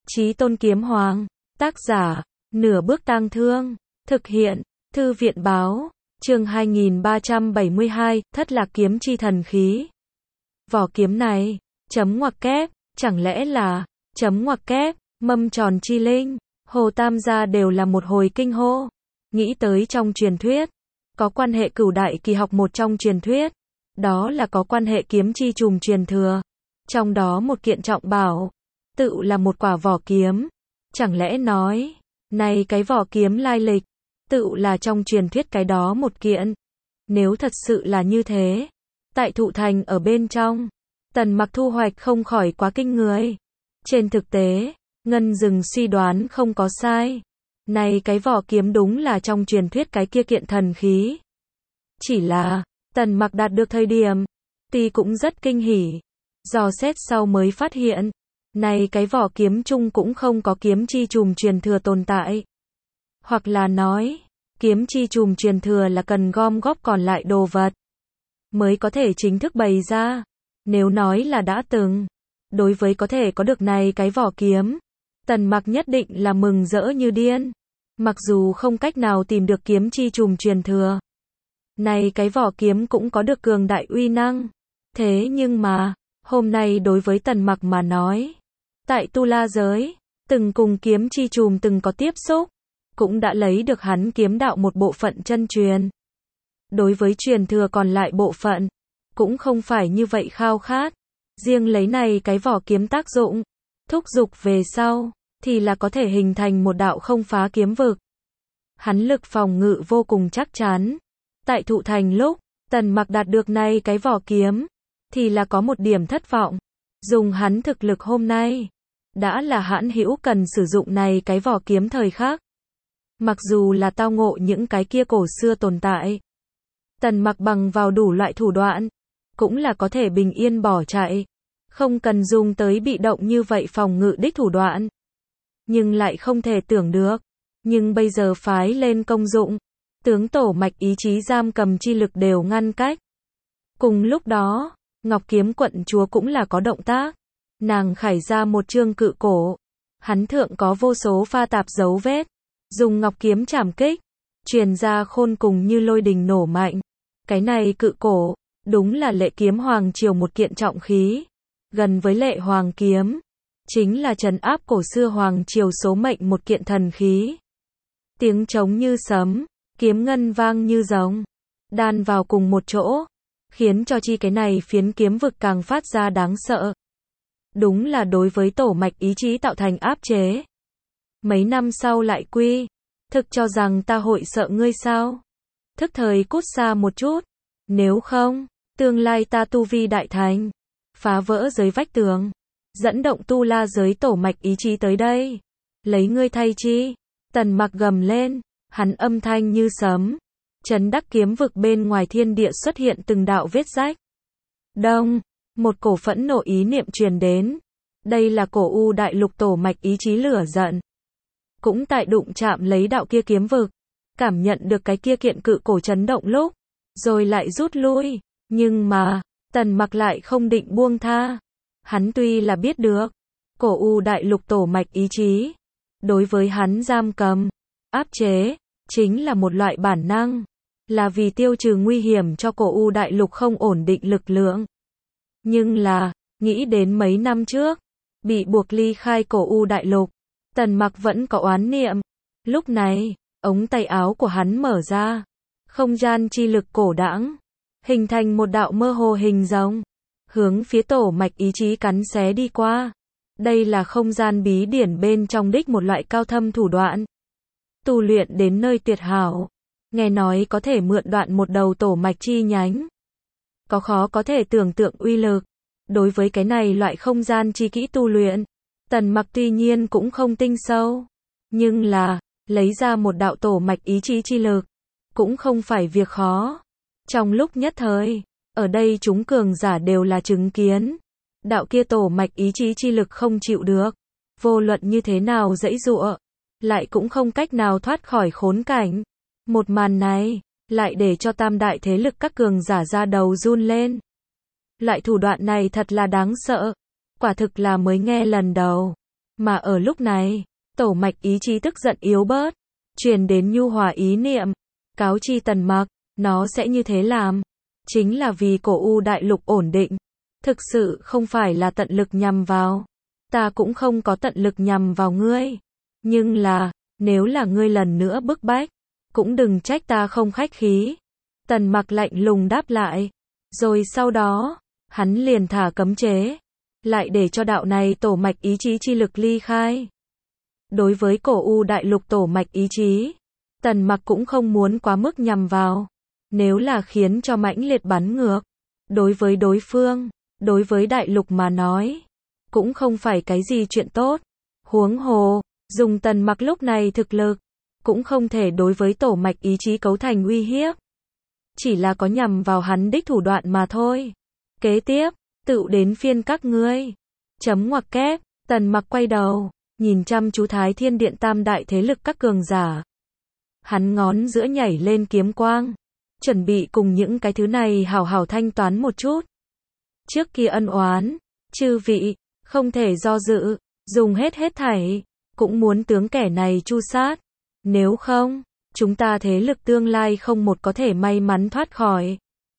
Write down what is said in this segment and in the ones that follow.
Chí Tôn Kiếm Hoàng, tác giả, Nửa Bước Tang Thương, thực hiện, Thư viện Báo, chương 2372, Thất Lạc Kiếm Chi Thần Khí. Vỏ kiếm này, chấm ngoặc kép, chẳng lẽ là, chấm ngoặc kép, mâm tròn chi linh, Hồ Tam gia đều là một hồi kinh hô. Nghĩ tới trong truyền thuyết, có quan hệ cửu đại kỳ học một trong truyền thuyết, đó là có quan hệ kiếm chi trùm truyền thừa. Trong đó một kiện trọng bảo, tự là một quả vỏ kiếm. Chẳng lẽ nói, này cái vỏ kiếm lai lịch, tự là trong truyền thuyết cái đó một kiện. Nếu thật sự là như thế, tại Thụ Thành ở bên trong, Tần Mặc thu hoạch không khỏi quá kinh người. Trên thực tế, Ngân Dừng suy đoán không có sai. Này cái vỏ kiếm đúng là trong truyền thuyết cái kia kiện thần khí. Chỉ là, Tần Mặc đạt được thời điểm, tuy cũng rất kinh hỉ. Dò xét sau mới phát hiện, này cái vỏ kiếm chung cũng không có kiếm chi trùm truyền thừa tồn tại. Hoặc là nói, kiếm chi trùm truyền thừa là cần gom góp còn lại đồ vật, mới có thể chính thức bày ra. Nếu nói là đã từng, đối với có thể có được này cái vỏ kiếm, Tần Mặc nhất định là mừng rỡ như điên. Mặc dù không cách nào tìm được kiếm chi trùm truyền thừa, này cái vỏ kiếm cũng có được cường đại uy năng. Thế nhưng mà, hôm nay đối với Tần Mặc mà nói, tại Tu La giới, từng cùng kiếm chi trùm từng có tiếp xúc, cũng đã lấy được hắn kiếm đạo một bộ phận chân truyền. Đối với truyền thừa còn lại bộ phận, cũng không phải như vậy khao khát. Riêng lấy này cái vỏ kiếm tác dụng, thúc giục về sau, thì là có thể hình thành một đạo không phá kiếm vực. Hắn lực phòng ngự vô cùng chắc chắn. Tại Thụ Thành lúc, Tần Mặc đạt được này cái vỏ kiếm, thì là có một điểm thất vọng. Dùng hắn thực lực hôm nay, đã là hãn hữu cần sử dụng này cái vỏ kiếm thời khắc. Mặc dù là tao ngộ những cái kia cổ xưa tồn tại, Tần Mặc bằng vào đủ loại thủ đoạn, cũng là có thể bình yên bỏ chạy. Không cần dùng tới bị động như vậy phòng ngự đích thủ đoạn. Nhưng lại không thể tưởng được. Nhưng bây giờ phái lên công dụng, tướng tổ mạch ý chí giam cầm chi lực đều ngăn cách. Cùng lúc đó, Ngọc Kiếm quận chúa cũng là có động tác. Nàng khải ra một chương cự cổ. Hắn thượng có vô số pha tạp dấu vết. Dùng Ngọc Kiếm chảm kích, truyền ra khôn cùng như lôi đình nổ mạnh. Cái này cự cổ, đúng là Lệ Kiếm Hoàng triều một kiện trọng khí. Gần với Lệ Hoàng kiếm, chính là trấn áp cổ xưa Hoàng triều số mệnh một kiện thần khí. Tiếng trống như sấm, kiếm ngân vang như rồng, đan vào cùng một chỗ, khiến cho chi cái này phiến kiếm vực càng phát ra đáng sợ. Đúng là đối với tổ mạch ý chí tạo thành áp chế. Mấy năm sau lại quy, thực cho rằng ta hội sợ ngươi sao? Thức thời cút xa một chút, nếu không, tương lai ta tu vi đại thành, phá vỡ giới vách tường, dẫn động Tu La giới tổ mạch ý chí tới đây, lấy ngươi thay chi? Tần Mặc gầm lên, hắn âm thanh như sấm, chấn đắc kiếm vực bên ngoài thiên địa xuất hiện từng đạo vết rách. Đông, một cổ phẫn nộ ý niệm truyền đến. Đây là cổ U đại lục tổ mạch ý chí lửa giận. Cũng tại đụng chạm lấy đạo kia kiếm vực, cảm nhận được cái kia kiện cự cổ chấn động lúc, rồi lại rút lui. Nhưng mà, Tần Mặc lại không định buông tha. Hắn tuy là biết được, cổ U đại lục tổ mạch ý chí, đối với hắn giam cầm, áp chế, chính là một loại bản năng, là vì tiêu trừ nguy hiểm cho cổ U đại lục không ổn định lực lượng. Nhưng là, nghĩ đến mấy năm trước, bị buộc ly khai cổ U đại lục, Tần Mặc vẫn có oán niệm. Lúc này, ống tay áo của hắn mở ra, không gian chi lực cổ đãng, hình thành một đạo mơ hồ hình rồng, hướng phía tổ mạch ý chí cắn xé đi qua. Đây là không gian bí điển bên trong đích một loại cao thâm thủ đoạn. Tu luyện đến nơi tuyệt hảo, nghe nói có thể mượn đoạn một đầu tổ mạch chi nhánh. Có khó có thể tưởng tượng uy lực. Đối với cái này loại không gian chi kỹ tu luyện, Tần Mặc tuy nhiên cũng không tinh sâu. Nhưng là, lấy ra một đạo tổ mạch ý chí chi lực, cũng không phải việc khó. Trong lúc nhất thời, ở đây chúng cường giả đều là chứng kiến. Đạo kia tổ mạch ý chí chi lực không chịu được. Vô luận như thế nào giãy giụa, lại cũng không cách nào thoát khỏi khốn cảnh. Một màn này, lại để cho tam đại thế lực các cường giả ra đầu run lên. Loại thủ đoạn này thật là đáng sợ. Quả thực là mới nghe lần đầu. Mà ở lúc này, tổ mạch ý chí tức giận yếu bớt, truyền đến nhu hòa ý niệm, cáo chi Tần Mặc, nó sẽ như thế làm, chính là vì cổ U đại lục ổn định, thực sự không phải là tận lực nhằm vào. Ta cũng không có tận lực nhằm vào ngươi, nhưng là, nếu là ngươi lần nữa bức bách, cũng đừng trách ta không khách khí. Tần Mặc lạnh lùng đáp lại, rồi sau đó, hắn liền thả cấm chế, lại để cho đạo này tổ mạch ý chí chi lực ly khai. Đối với cổ U đại lục tổ mạch ý chí, Tần Mặc cũng không muốn quá mức nhằm vào, nếu là khiến cho mãnh liệt bắn ngược, đối với đối phương, đối với đại lục mà nói, cũng không phải cái gì chuyện tốt. Huống hồ, dùng Tần Mặc lúc này thực lực, cũng không thể đối với tổ mạch ý chí cấu thành uy hiếp. Chỉ là có nhằm vào hắn đích thủ đoạn mà thôi. Kế tiếp, tựu đến phiên các ngươi. Chấm ngoặc kép, Tần Mặc quay đầu, nhìn chăm chú Thái Thiên Điện tam đại thế lực các cường giả. Hắn ngón giữa nhảy lên kiếm quang, chuẩn bị cùng những cái thứ này hảo hảo thanh toán một chút. Trước kia ân oán, chư vị, không thể do dự, dùng hết thảy, cũng muốn tướng kẻ này tru sát. Nếu không, chúng ta thế lực tương lai không một có thể may mắn thoát khỏi.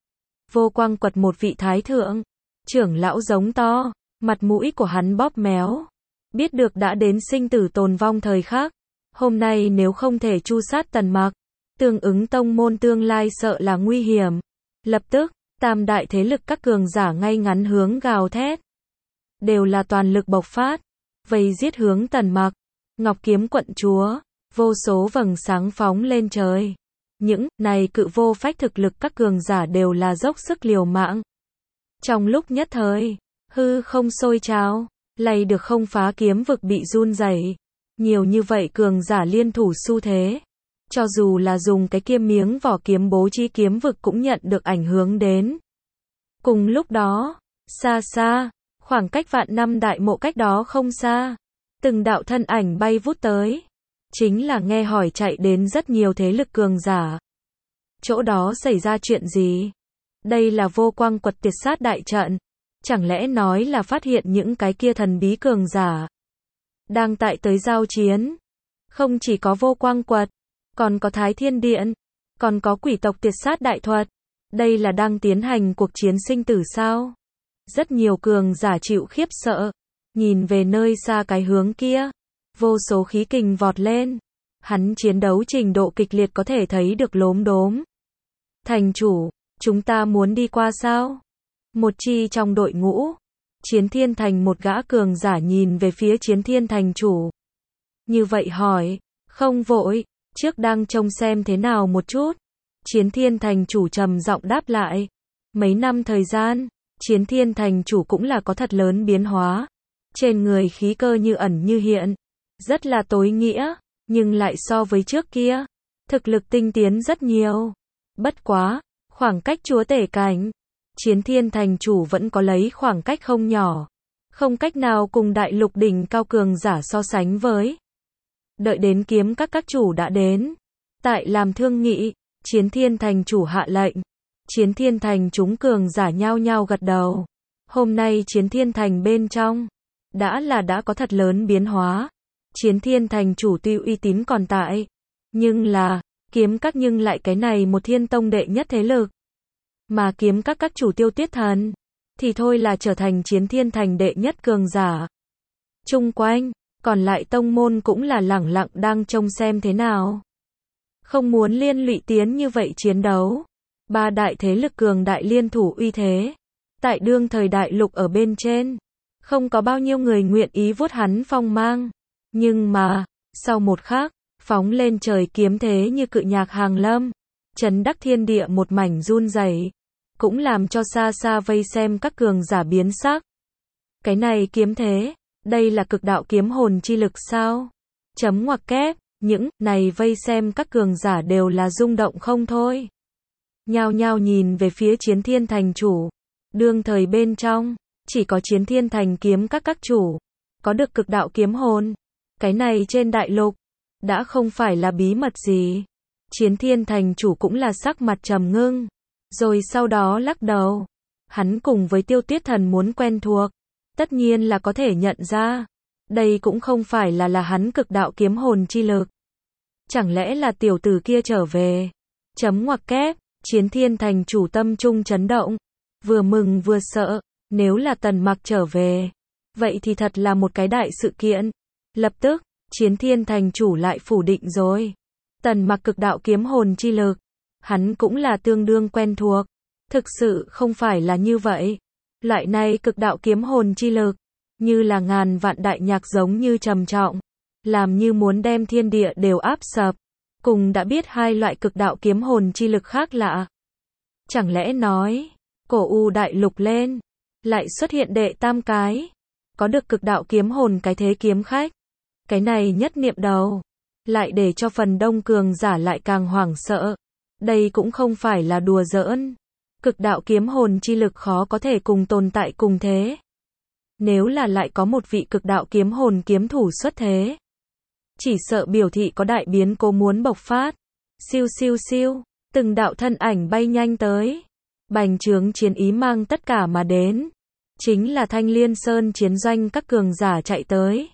Vô Quang quật một vị thái thượng, trưởng lão giống to, mặt mũi của hắn bóp méo. Biết được đã đến sinh tử tồn vong thời khắc, hôm nay nếu không thể tru sát Tần Mặc, tương ứng tông môn tương lai sợ là nguy hiểm. Lập tức, tam đại thế lực các cường giả ngay ngắn hướng gào thét. Đều là toàn lực bộc phát, vây giết hướng Tần Mặc. Ngọc kiếm quận chúa, vô số vầng sáng phóng lên trời. Những này cự vô phách thực lực các cường giả đều là dốc sức liều mạng. Trong lúc nhất thời, hư không sôi trào, lay được không phá kiếm vực bị run rẩy. Nhiều như vậy cường giả liên thủ xu thế, cho dù là dùng cái kia miếng vỏ kiếm bố trí kiếm vực cũng nhận được ảnh hưởng đến. Cùng lúc đó, xa xa, khoảng cách vạn năm đại mộ cách đó không xa, từng đạo thân ảnh bay vút tới, chính là nghe hỏi chạy đến rất nhiều thế lực cường giả. Chỗ đó xảy ra chuyện gì? Đây là Vô Quang quật tiệt sát đại trận, chẳng lẽ nói là phát hiện những cái kia thần bí cường giả đang tại tới giao chiến? Không chỉ có Vô Quang quật, còn có Thái Thiên Điện, còn có quỷ tộc tiệt sát đại thuật. Đây là đang tiến hành cuộc chiến sinh tử sao? Rất nhiều cường giả chịu khiếp sợ, nhìn về nơi xa cái hướng kia, vô số khí kình vọt lên. Hắn chiến đấu trình độ kịch liệt có thể thấy được lốm đốm. Thành chủ, chúng ta muốn đi qua sao? Một chi trong đội ngũ, Chiến Thiên Thành một gã cường giả nhìn về phía Chiến Thiên Thành chủ. Như vậy hỏi, không vội, trước đang trông xem thế nào một chút. Chiến Thiên Thành chủ trầm giọng đáp lại. Mấy năm thời gian, Chiến Thiên Thành chủ cũng là có thật lớn biến hóa. Trên người khí cơ như ẩn như hiện, rất là tối nghĩa, nhưng lại so với trước kia, thực lực tinh tiến rất nhiều. Bất quá, khoảng cách chúa tể cảnh, Chiến Thiên Thành chủ vẫn có lấy khoảng cách không nhỏ, không cách nào cùng đại lục đỉnh cao cường giả so sánh với. Đợi đến kiếm các chủ đã đến, tại làm thương nghị, Chiến Thiên Thành chủ hạ lệnh. Chiến Thiên Thành chúng cường giả nhao nhao gật đầu. Hôm nay Chiến Thiên Thành bên trong, đã có thật lớn biến hóa. Chiến Thiên Thành chủ tuy uy tín còn tại, nhưng là, kiếm các nhưng lại cái này một thiên tông đệ nhất thế lực. Mà kiếm các chủ Tiêu Tiết Thần, thì thôi là trở thành Chiến Thiên Thành đệ nhất cường giả. Chung quanh, còn lại tông môn cũng là lẳng lặng đang trông xem thế nào. Không muốn liên lụy tiến như vậy chiến đấu. Ba đại thế lực cường đại liên thủ uy thế. Tại đương thời đại lục ở bên trên, không có bao nhiêu người nguyện ý vuốt hắn phong mang. Nhưng mà, sau một khắc, phóng lên trời kiếm thế như cự nhạc hàng lâm, chấn đắc thiên địa một mảnh run rẩy, cũng làm cho xa xa vây xem các cường giả biến sắc. Cái này kiếm thế, đây là cực đạo kiếm hồn chi lực sao? Chấm ngoặc kép, những này vây xem các cường giả đều là rung động không thôi. Nhao nhao nhìn về phía Chiến Thiên Thành chủ. Đương thời bên trong, chỉ có Chiến Thiên Thành kiếm các chủ có được cực đạo kiếm hồn. Cái này trên đại lục đã không phải là bí mật gì. Chiến Thiên Thành chủ cũng là sắc mặt trầm ngưng, rồi sau đó lắc đầu. Hắn cùng với Tiêu Tiết Thần muốn quen thuộc, tất nhiên là có thể nhận ra. Đây cũng không phải là hắn cực đạo kiếm hồn chi lực. Chẳng lẽ là tiểu tử kia trở về? Chấm ngoặc kép, Chiến Thiên thành chủ tâm trung chấn động. Vừa mừng vừa sợ, nếu là Tần Mặc trở về. Vậy thì thật là một cái đại sự kiện. Lập tức, Chiến Thiên thành chủ lại phủ định rồi. Tần Mặc cực đạo kiếm hồn chi lực. Hắn cũng là tương đương quen thuộc. Thực sự không phải là như vậy. Loại này cực đạo kiếm hồn chi lực. Như là ngàn vạn đại nhạc giống như trầm trọng. Làm như muốn đem thiên địa đều áp sập. Cùng đã biết hai loại cực đạo kiếm hồn chi lực khác lạ. Chẳng lẽ nói, cổ U đại lục lên, lại xuất hiện đệ tam cái. Có được cực đạo kiếm hồn cái thế kiếm khách. Cái này nhất niệm đầu. Lại để cho phần đông cường giả lại càng hoảng sợ. Đây cũng không phải là đùa giỡn. Cực đạo kiếm hồn chi lực khó có thể cùng tồn tại cùng thế. Nếu là lại có một vị cực đạo kiếm hồn kiếm thủ xuất thế. Chỉ sợ biểu thị có đại biến cố muốn bộc phát. Siêu siêu siêu, từng đạo thân ảnh bay nhanh tới. Bành trướng chiến ý mang tất cả mà đến. Chính là Thanh Liên Sơn chiến doanh các cường giả chạy tới.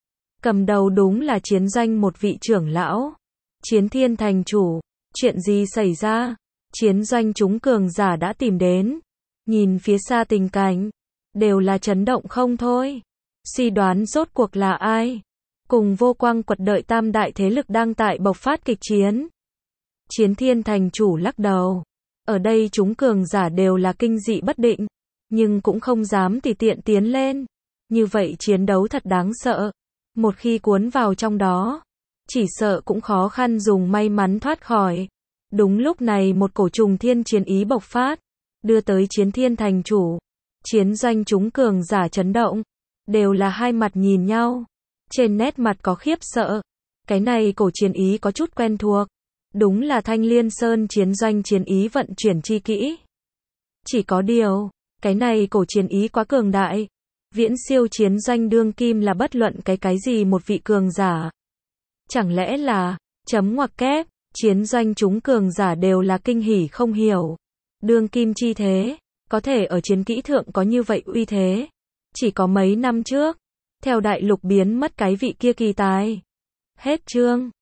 Cầm đầu đúng là chiến doanh một vị trưởng lão. Chiến Thiên thành chủ, chuyện gì xảy ra? Chiến doanh chúng cường giả đã tìm đến. Nhìn phía xa tình cảnh, đều là chấn động không thôi. Suy đoán rốt cuộc là ai? Cùng Vô Quang Quật đợi tam đại thế lực đang tại bộc phát kịch chiến. Chiến Thiên thành chủ lắc đầu. Ở đây chúng cường giả đều là kinh dị bất định, nhưng cũng không dám tùy tiện tiến lên. Như vậy chiến đấu thật đáng sợ. Một khi cuốn vào trong đó, chỉ sợ cũng khó khăn dùng may mắn thoát khỏi. Đúng lúc này một cổ trùng thiên chiến ý bộc phát, đưa tới Chiến Thiên thành chủ. Chiến doanh chúng cường giả chấn động, đều là hai mặt nhìn nhau. Trên nét mặt có khiếp sợ. Cái này cổ chiến ý có chút quen thuộc. Đúng là Thanh Liên Sơn chiến doanh chiến ý vận chuyển chi kỹ. Chỉ có điều, cái này cổ chiến ý quá cường đại. Viễn siêu chiến doanh đương kim là bất luận cái gì một vị cường giả. Chẳng lẽ là, chấm ngoặc kép, chiến doanh chúng cường giả đều là kinh hỉ không hiểu. Đương kim chi thế, có thể ở chiến kỹ thượng có như vậy uy thế. Chỉ có mấy năm trước, theo đại lục biến mất cái vị kia kỳ tài. Hết chương.